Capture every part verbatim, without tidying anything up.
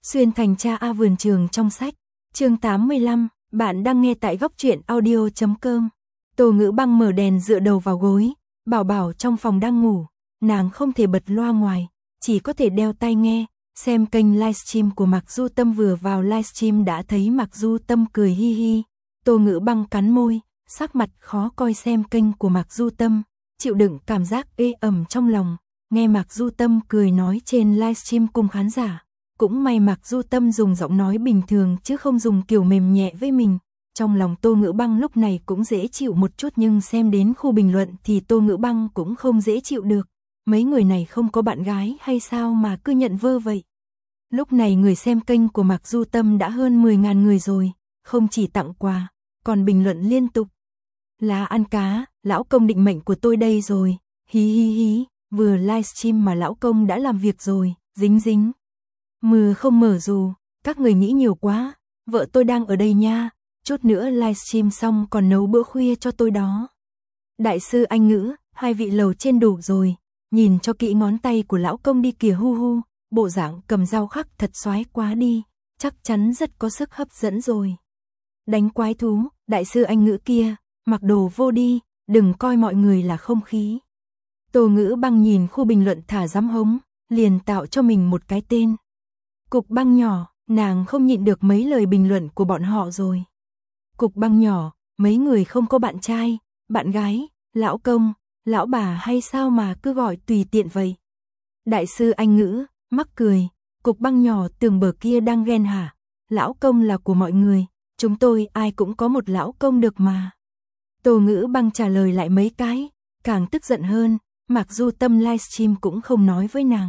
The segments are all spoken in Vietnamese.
Xuyên thành cha A vườn trường trong sách. Chương tám mươi lăm, bạn đang nghe tại góc truyện audio chấm com. Tô Ngữ Băng mở đèn dựa đầu vào gối, Bảo Bảo trong phòng đang ngủ, nàng không thể bật loa ngoài, chỉ có thể đeo tai nghe, xem kênh livestream của Mạc Du Tâm. Vừa vào livestream đã thấy Mạc Du Tâm cười hi hi. Tô Ngữ Băng cắn môi, sắc mặt khó coi xem kênh của Mạc Du Tâm, chịu đựng cảm giác ê ẩm trong lòng, nghe Mạc Du Tâm cười nói trên livestream cùng khán giả. Cũng may Mạc Du Tâm dùng giọng nói bình thường chứ không dùng kiểu mềm nhẹ với mình. Trong lòng Tô Ngữ Băng lúc này cũng dễ chịu một chút, nhưng xem đến khu bình luận thì Tô Ngữ Băng cũng không dễ chịu được. Mấy người này không có bạn gái hay sao mà cứ nhận vơ vậy. Lúc này người xem kênh của Mạc Du Tâm đã hơn mười nghìn người rồi, không chỉ tặng quà, còn bình luận liên tục. Là ăn cá, lão công định mệnh của tôi đây rồi, hí hí hí, vừa livestream mà lão công đã làm việc rồi, dính dính. Mưa không mở dù, các người nghĩ nhiều quá, vợ tôi đang ở đây nha, chút nữa livestream xong còn nấu bữa khuya cho tôi đó. Đại sư Anh Ngữ, hai vị lầu trên đủ rồi, nhìn cho kỹ ngón tay của lão công đi kìa, hu hu, bộ dạng cầm dao khắc thật xoái quá đi, chắc chắn rất có sức hấp dẫn rồi. Đánh quái thú, đại sư Anh Ngữ kia, mặc đồ vô đi, đừng coi mọi người là không khí. Tô Ngữ Băng nhìn khu bình luận thả dám hống, liền tạo cho mình một cái tên. Cục Băng nhỏ, nàng không nhịn được mấy lời bình luận của bọn họ rồi. Cục Băng nhỏ, mấy người không có bạn trai, bạn gái, lão công, lão bà hay sao mà cứ gọi tùy tiện vậy. Đại sư Anh Ngữ, mắc cười, Cục Băng nhỏ tưởng bờ kia đang ghen hả? Lão công là của mọi người, chúng tôi ai cũng có một lão công được mà. Tô Ngữ Băng trả lời lại mấy cái, càng tức giận hơn, Mạc Du Tâm livestream cũng không nói với nàng.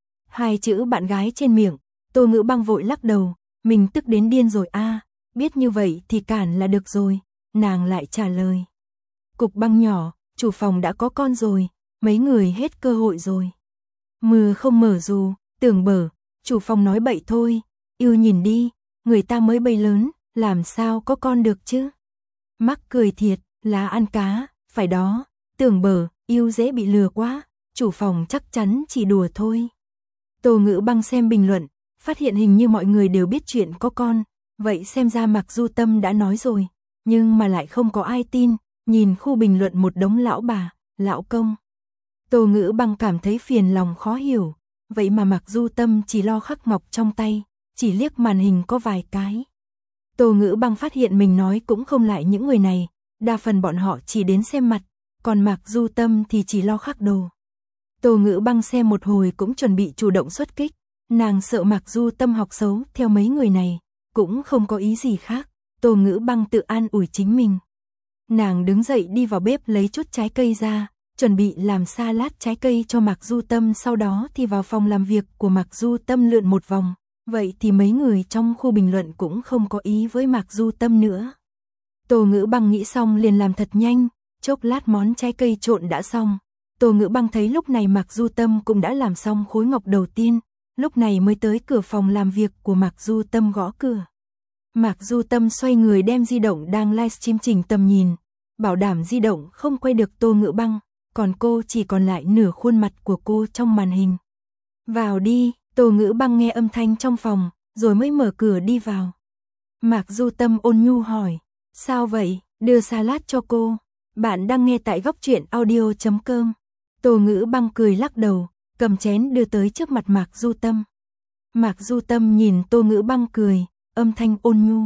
Hai chữ bạn gái trên miệng, Tô Ngữ Băng vội lắc đầu, mình tức đến điên rồi a, à, biết như vậy thì cản là được rồi, nàng lại trả lời. Cục Băng nhỏ, chủ phòng đã có con rồi, mấy người hết cơ hội rồi. Mưa không mở dù, tưởng bở, chủ phòng nói bậy thôi, yêu nhìn đi, người ta mới bay lớn, làm sao có con được chứ. Mắc cười thiệt, là ăn cá, phải đó, tưởng bở, yêu dễ bị lừa quá, chủ phòng chắc chắn chỉ đùa thôi. Tô Ngữ Băng xem bình luận, phát hiện hình như mọi người đều biết chuyện có con, vậy xem ra Mạc Du Tâm đã nói rồi, nhưng mà lại không có ai tin, nhìn khu bình luận một đống lão bà, lão công. Tô Ngữ Băng cảm thấy phiền lòng khó hiểu, vậy mà Mạc Du Tâm chỉ lo khắc ngọc trong tay, chỉ liếc màn hình có vài cái. Tô Ngữ Băng phát hiện mình nói cũng không lại những người này, đa phần bọn họ chỉ đến xem mặt, còn Mạc Du Tâm thì chỉ lo khắc đồ. Tô Ngữ Băng xem một hồi cũng chuẩn bị chủ động xuất kích, nàng sợ Mạc Du Tâm học xấu theo mấy người này, cũng không có ý gì khác, Tô Ngữ Băng tự an ủi chính mình. Nàng đứng dậy đi vào bếp lấy chút trái cây ra, chuẩn bị làm salad trái cây cho Mạc Du Tâm, sau đó thì vào phòng làm việc của Mạc Du Tâm lượn một vòng, vậy thì mấy người trong khu bình luận cũng không có ý với Mạc Du Tâm nữa. Tô Ngữ Băng nghĩ xong liền làm thật nhanh, chốc lát món trái cây trộn đã xong. Tô Ngữ Băng thấy lúc này Mạc Du Tâm cũng đã làm xong khối ngọc đầu tiên, lúc này mới tới cửa phòng làm việc của Mạc Du Tâm gõ cửa. Mạc Du Tâm xoay người đem di động đang livestream chỉnh tầm nhìn, bảo đảm di động không quay được Tô Ngữ Băng, còn cô chỉ còn lại nửa khuôn mặt của cô trong màn hình. Vào đi, Tô Ngữ Băng nghe âm thanh trong phòng, rồi mới mở cửa đi vào. Mạc Du Tâm ôn nhu hỏi, sao vậy, đưa salad cho cô, bạn đang nghe tại góc truyện audio chấm com. Tô Ngữ Băng cười lắc đầu, cầm chén đưa tới trước mặt Mạc Du Tâm. Mạc Du Tâm nhìn Tô Ngữ Băng cười, âm thanh ôn nhu.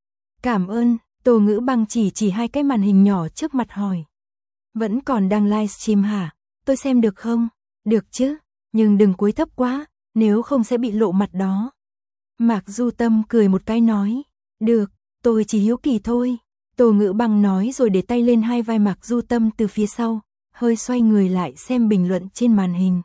Cảm ơn, Tô Ngữ Băng chỉ chỉ hai cái màn hình nhỏ trước mặt hỏi. Vẫn còn đang livestream hả, tôi xem được không? Được chứ, nhưng đừng cúi thấp quá, nếu không sẽ bị lộ mặt đó. Mạc Du Tâm cười một cái nói, được, tôi chỉ hiếu kỳ thôi. Tô Ngữ Băng nói rồi để tay lên hai vai Mạc Du Tâm từ phía sau, hơi xoay người lại xem bình luận trên màn hình.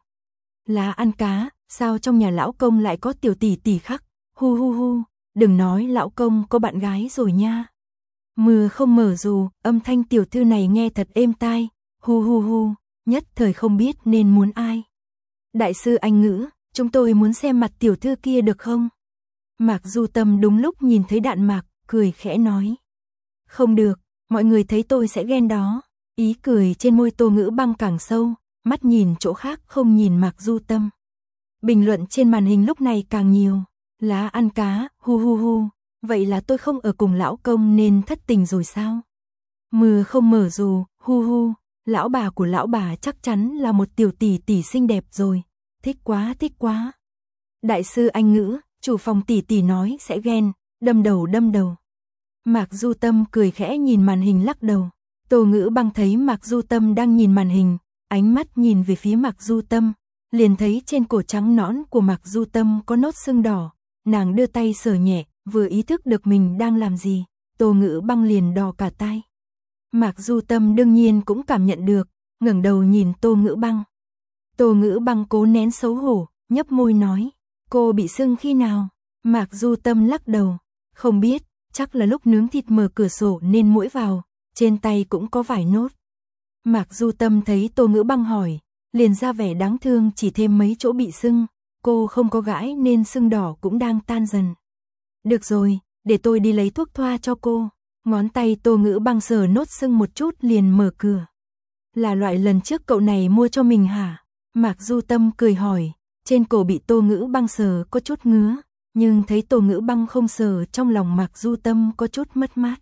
Là ăn cá, sao trong nhà lão công lại có tiểu tỷ tỷ khắc, hu hu hu, đừng nói lão công có bạn gái rồi nha. Mưa không mở dù, âm thanh tiểu thư này nghe thật êm tai, hu hu hu, nhất thời không biết nên muốn ai. Đại sư Anh Ngữ, chúng tôi muốn xem mặt tiểu thư kia được không? Mạc Du Tâm đúng lúc nhìn thấy Đạn Mạc, cười khẽ nói. Không được, mọi người thấy tôi sẽ ghen đó. Ý cười trên môi Tô Ngữ Băng càng sâu, mắt nhìn chỗ khác không nhìn Mạc Du Tâm. Bình luận trên màn hình lúc này càng nhiều, Lá ăn cá, hu hu hu, vậy là tôi không ở cùng lão công nên thất tình rồi sao? Mưa không mở dù, hu hu, lão bà của lão bà chắc chắn là một tiểu tỷ tỷ xinh đẹp rồi, thích quá thích quá. Đại sư Anh ngữ, chủ phòng tỷ tỷ nói sẽ ghen, đâm đầu đâm đầu. Mạc Du Tâm cười khẽ nhìn màn hình lắc đầu. Tô Ngữ Băng thấy Mạc Du Tâm đang nhìn màn hình, ánh mắt nhìn về phía Mạc Du Tâm, liền thấy trên cổ trắng nõn của Mạc Du Tâm có nốt sưng đỏ, nàng đưa tay sờ nhẹ, vừa ý thức được mình đang làm gì, Tô Ngữ Băng liền đỏ cả tai. Mạc Du Tâm đương nhiên cũng cảm nhận được, ngẩng đầu nhìn Tô Ngữ Băng. Tô Ngữ Băng cố nén xấu hổ, nhấp môi nói, cô bị sưng khi nào? Mạc Du Tâm lắc đầu, không biết, chắc là lúc nướng thịt mở cửa sổ nên muỗi vào, trên tay cũng có vài nốt. Mạc Du Tâm thấy Tô Ngữ Băng hỏi, liền ra vẻ đáng thương chỉ thêm mấy chỗ bị sưng, cô không có gãi nên sưng đỏ cũng đang tan dần. Được rồi, để tôi đi lấy thuốc thoa cho cô. Ngón tay Tô Ngữ Băng sờ nốt sưng một chút liền mở cửa. Là loại lần trước cậu này mua cho mình hả? Mạc Du Tâm cười hỏi, trên cổ bị Tô Ngữ Băng sờ có chút ngứa, nhưng thấy Tô Ngữ Băng không sờ trong lòng Mạc Du Tâm có chút mất mát.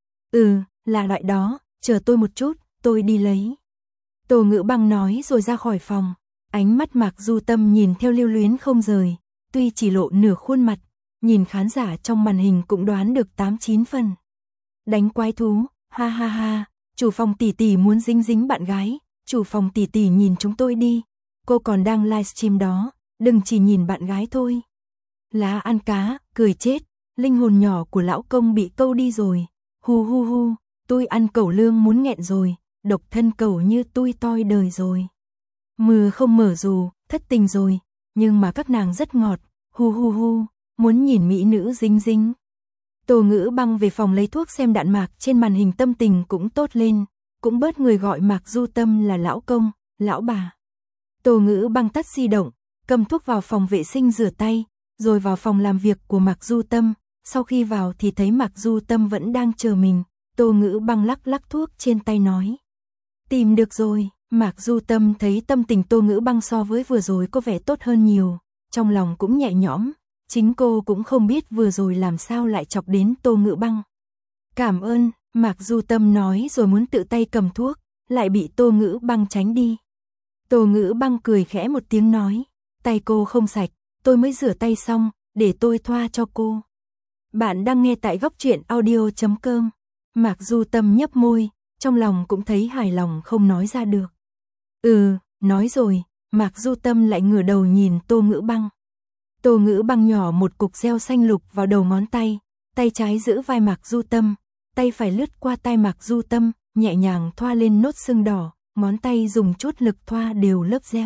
Ừ, là loại đó, chờ tôi một chút, tôi đi lấy. Tô Ngữ Băng nói rồi ra khỏi phòng, ánh mắt Mạc Du Tâm nhìn theo lưu luyến không rời, tuy chỉ lộ nửa khuôn mặt, nhìn khán giả trong màn hình cũng đoán được tám chín phần. Đánh quái thú, ha ha ha, chủ phòng tỷ tỷ muốn dính dính bạn gái, chủ phòng tỷ tỷ nhìn chúng tôi đi, cô còn đang livestream đó, đừng chỉ nhìn bạn gái thôi. Lá ăn cá, cười chết, linh hồn nhỏ của lão công bị câu đi rồi, hu hu hu, tôi ăn cẩu lương muốn nghẹn rồi, độc thân cẩu như tôi toi đời rồi. Mưa không mở dù, thất tình rồi, nhưng mà các nàng rất ngọt, hu hu hu, muốn nhìn mỹ nữ dính dính. Tô Ngữ Băng về phòng lấy thuốc xem đạn mạc trên màn hình tâm tình cũng tốt lên, cũng bớt người gọi Mạc Du Tâm là lão công, lão bà. Tô Ngữ Băng tắt di động, cầm thuốc vào phòng vệ sinh rửa tay, rồi vào phòng làm việc của Mạc Du Tâm, sau khi vào thì thấy Mạc Du Tâm vẫn đang chờ mình, Tô Ngữ Băng lắc lắc thuốc trên tay nói. Tìm được rồi, Mạc Du Tâm thấy tâm tình Tô Ngữ Băng so với vừa rồi có vẻ tốt hơn nhiều, trong lòng cũng nhẹ nhõm. Chính cô cũng không biết vừa rồi làm sao lại chọc đến Tô Ngữ Băng. Cảm ơn, Mạc Du Tâm nói rồi muốn tự tay cầm thuốc, lại bị Tô Ngữ Băng tránh đi. Tô Ngữ Băng cười khẽ một tiếng nói, tay cô không sạch, tôi mới rửa tay xong, để tôi thoa cho cô. Bạn đang nghe tại góc truyện audio chấm com. Mạc Du Tâm nhấp môi, trong lòng cũng thấy hài lòng không nói ra được. Ừ, nói rồi, Mạc Du Tâm lại ngửa đầu nhìn Tô Ngữ Băng. Tô Ngữ Băng nhỏ một cục gel xanh lục vào đầu ngón tay, tay trái giữ vai Mạc Du Tâm, tay phải lướt qua tai Mạc Du Tâm, nhẹ nhàng thoa lên nốt sưng đỏ, ngón tay dùng chút lực thoa đều lớp gel.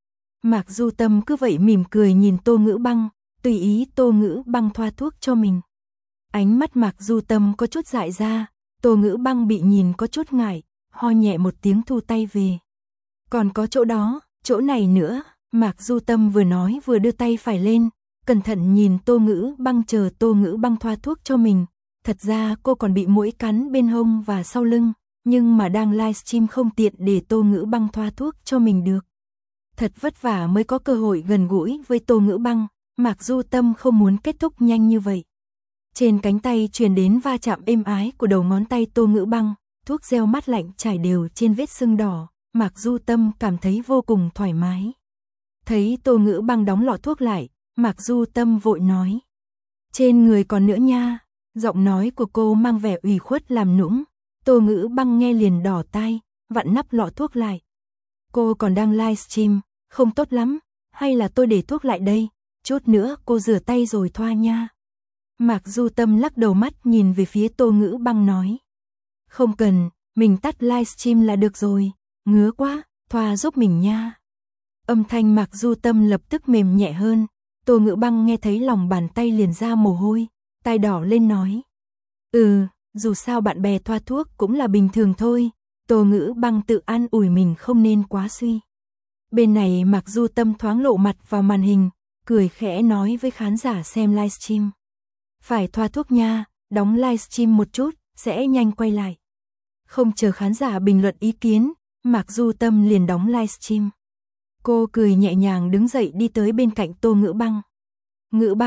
Mạc Du Tâm cứ vậy mỉm cười nhìn Tô Ngữ Băng, tùy ý Tô Ngữ Băng thoa thuốc cho mình. Ánh mắt Mạc Du Tâm có chút dại ra, Tô Ngữ Băng bị nhìn có chút ngại, ho nhẹ một tiếng thu tay về. Còn có chỗ đó, chỗ này nữa. Mạc Du Tâm vừa nói vừa đưa tay phải lên, cẩn thận nhìn Tô Ngữ Băng chờ Tô Ngữ Băng thoa thuốc cho mình. Thật ra cô còn bị muỗi cắn bên hông và sau lưng, nhưng mà đang livestream không tiện để Tô Ngữ Băng thoa thuốc cho mình được. Thật vất vả mới có cơ hội gần gũi với Tô Ngữ Băng, Mạc Du Tâm không muốn kết thúc nhanh như vậy. Trên cánh tay truyền đến va chạm êm ái của đầu ngón tay Tô Ngữ Băng, thuốc gel mát lạnh trải đều trên vết sưng đỏ, Mạc Du Tâm cảm thấy vô cùng thoải mái. Thấy Tô Ngữ Băng đóng lọ thuốc lại, Mạc Du Tâm vội nói. Trên người còn nữa nha, giọng nói của cô mang vẻ ủy khuất làm nũng. Tô Ngữ Băng nghe liền đỏ tai, vặn nắp lọ thuốc lại. Cô còn đang livestream, không tốt lắm, hay là tôi để thuốc lại đây, chút nữa cô rửa tay rồi thoa nha. Mạc Du Tâm lắc đầu mắt nhìn về phía Tô Ngữ Băng nói. Không cần, mình tắt livestream là được rồi, ngứa quá, thoa giúp mình nha. Âm thanh Mạc Du Tâm lập tức mềm nhẹ hơn, Tô Ngữ Băng nghe thấy lòng bàn tay liền ra mồ hôi, tai đỏ lên nói. Ừ, dù sao bạn bè thoa thuốc cũng là bình thường thôi, Tô Ngữ Băng tự an ủi mình không nên quá suy. Bên này Mạc Du Tâm thoáng lộ mặt vào màn hình, cười khẽ nói với khán giả xem livestream. Phải thoa thuốc nha, đóng livestream một chút, sẽ nhanh quay lại. Không chờ khán giả bình luận ý kiến, Mạc Du Tâm liền đóng livestream. Cô cười nhẹ nhàng đứng dậy đi tới bên cạnh Tô Ngữ Băng. Ngữ Băng,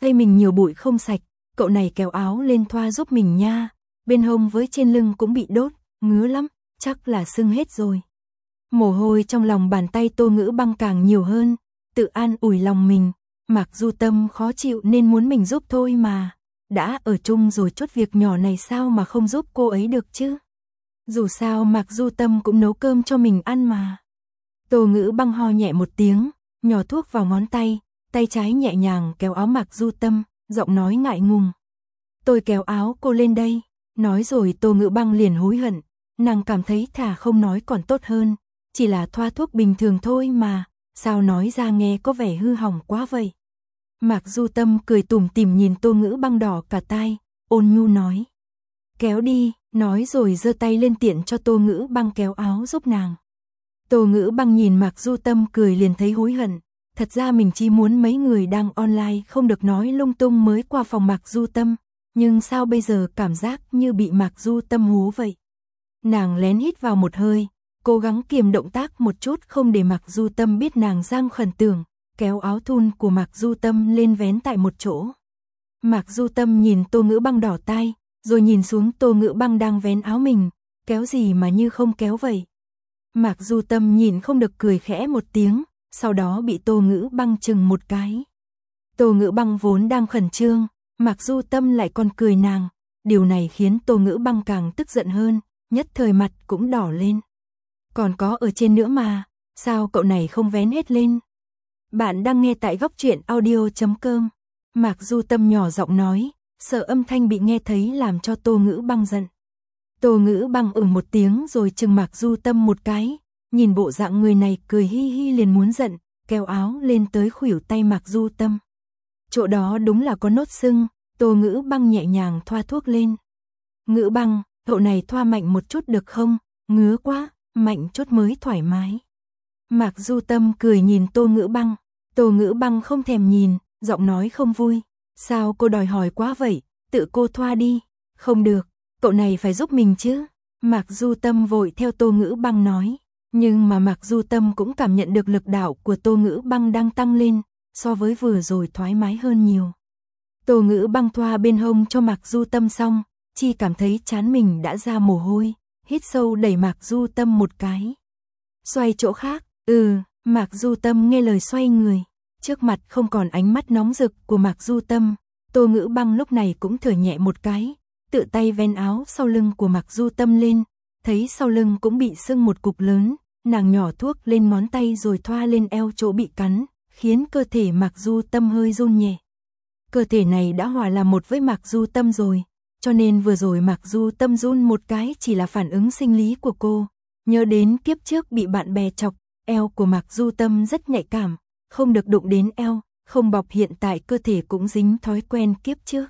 Tay mình nhiều bụi không sạch, cậu này kéo áo lên thoa giúp mình nha, bên hông với trên lưng cũng bị đốt, ngứa lắm, chắc là sưng hết rồi. Mồ hôi trong lòng bàn tay Tô Ngữ Băng càng nhiều hơn, tự an ủi lòng mình, Mạc Du Tâm khó chịu nên muốn mình giúp thôi mà, đã ở chung rồi chút việc nhỏ này sao mà không giúp cô ấy được chứ. Dù sao Mạc Du Tâm cũng nấu cơm cho mình ăn mà. Tô Ngữ Băng ho nhẹ một tiếng, nhỏ thuốc vào ngón tay, tay trái nhẹ nhàng kéo áo Mạc Du Tâm, giọng nói ngại ngùng. Tôi kéo áo cô lên đây, nói rồi Tô Ngữ Băng liền hối hận, nàng cảm thấy thà không nói còn tốt hơn, chỉ là thoa thuốc bình thường thôi mà, sao nói ra nghe có vẻ hư hỏng quá vậy. Mạc Du Tâm cười tủm tỉm nhìn Tô Ngữ Băng đỏ cả tai, ôn nhu nói. Kéo đi, nói rồi giơ tay lên tiện cho Tô Ngữ Băng kéo áo giúp nàng. Tô Ngữ Băng nhìn Mạc Du Tâm cười liền thấy hối hận, thật ra mình chỉ muốn mấy người đang online không được nói lung tung mới qua phòng Mạc Du Tâm, nhưng sao bây giờ cảm giác như bị Mạc Du Tâm hú vậy. Nàng lén hít vào một hơi, cố gắng kiềm động tác một chút không để Mạc Du Tâm biết nàng đang khẩn tưởng, kéo áo thun của Mạc Du Tâm lên vén tại một chỗ. Mạc Du Tâm nhìn Tô Ngữ Băng đỏ tai, rồi nhìn xuống Tô Ngữ Băng đang vén áo mình, kéo gì mà như không kéo vậy. Mạc Du Tâm nhìn không được cười khẽ một tiếng, sau đó bị Tô Ngữ Băng chừng một cái. Tô Ngữ Băng vốn đang khẩn trương, Mạc Du Tâm lại còn cười nàng, điều này khiến Tô Ngữ Băng càng tức giận hơn, nhất thời mặt cũng đỏ lên. Còn có ở trên nữa mà, sao cậu này không vén hết lên? Bạn đang nghe tại góc truyện audio chấm com. Mạc Du Tâm nhỏ giọng nói, sợ âm thanh bị nghe thấy làm cho Tô Ngữ Băng giận. Tô Ngữ Băng ừm một tiếng rồi chừng Mạc Du Tâm một cái, nhìn bộ dạng người này cười hi hi liền muốn giận, kéo áo lên tới khuỷu tay Mạc Du Tâm. Chỗ đó đúng là có nốt sưng, Tô Ngữ Băng nhẹ nhàng thoa thuốc lên. Ngữ Băng, cậu này thoa mạnh một chút được không? Ngứa quá, mạnh chút mới thoải mái. Mạc Du Tâm cười nhìn Tô Ngữ Băng, Tô Ngữ Băng không thèm nhìn, giọng nói không vui. Sao cô đòi hỏi quá vậy, tự cô thoa đi. Không được, cậu này phải giúp mình chứ. Mạc Du Tâm vội theo Tô Ngữ Băng nói. Nhưng mà Mạc Du Tâm cũng cảm nhận được lực đạo của Tô Ngữ Băng đang tăng lên, so với vừa rồi thoải mái hơn nhiều. Tô Ngữ Băng thoa bên hông cho Mạc Du Tâm xong, chỉ cảm thấy trán mình đã ra mồ hôi, hít sâu đẩy Mạc Du Tâm một cái. Xoay chỗ khác, ừ, Mạc Du Tâm nghe lời xoay người. Trước mặt không còn ánh mắt nóng rực của Mạc Du Tâm, Tô Ngữ Băng lúc này cũng thở nhẹ một cái, tự tay vén áo sau lưng của Mạc Du Tâm lên, thấy sau lưng cũng bị sưng một cục lớn, nàng nhỏ thuốc lên ngón tay rồi thoa lên eo chỗ bị cắn, khiến cơ thể Mạc Du Tâm hơi run nhẹ. Cơ thể này đã hòa làm một với Mạc Du Tâm rồi, cho nên vừa rồi Mạc Du Tâm run một cái chỉ là phản ứng sinh lý của cô. Nhớ đến kiếp trước bị bạn bè chọc, eo của Mạc Du Tâm rất nhạy cảm, không được đụng đến eo, không bọc hiện tại cơ thể cũng dính thói quen kiếp trước.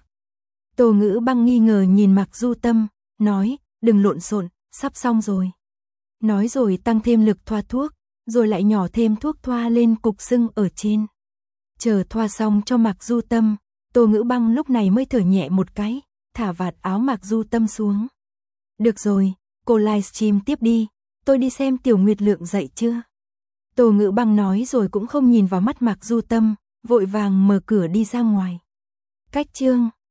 Tô Ngữ Băng nghi ngờ nhìn Mạc Du Tâm, nói, đừng lộn xộn, sắp xong rồi. Nói rồi tăng thêm lực thoa thuốc, rồi lại nhỏ thêm thuốc thoa lên cục sưng ở trên. Chờ thoa xong cho Mạc Du Tâm, Tô Ngữ Băng lúc này mới thở nhẹ một cái, thả vạt áo Mạc Du Tâm xuống. Được rồi, cô livestream tiếp đi, tôi đi xem Tiểu Nguyệt Lượng dậy chưa. Tô Ngữ Băng nói rồi cũng không nhìn vào mắt Mạc Du Tâm, vội vàng mở cửa đi ra ngoài. Cách chương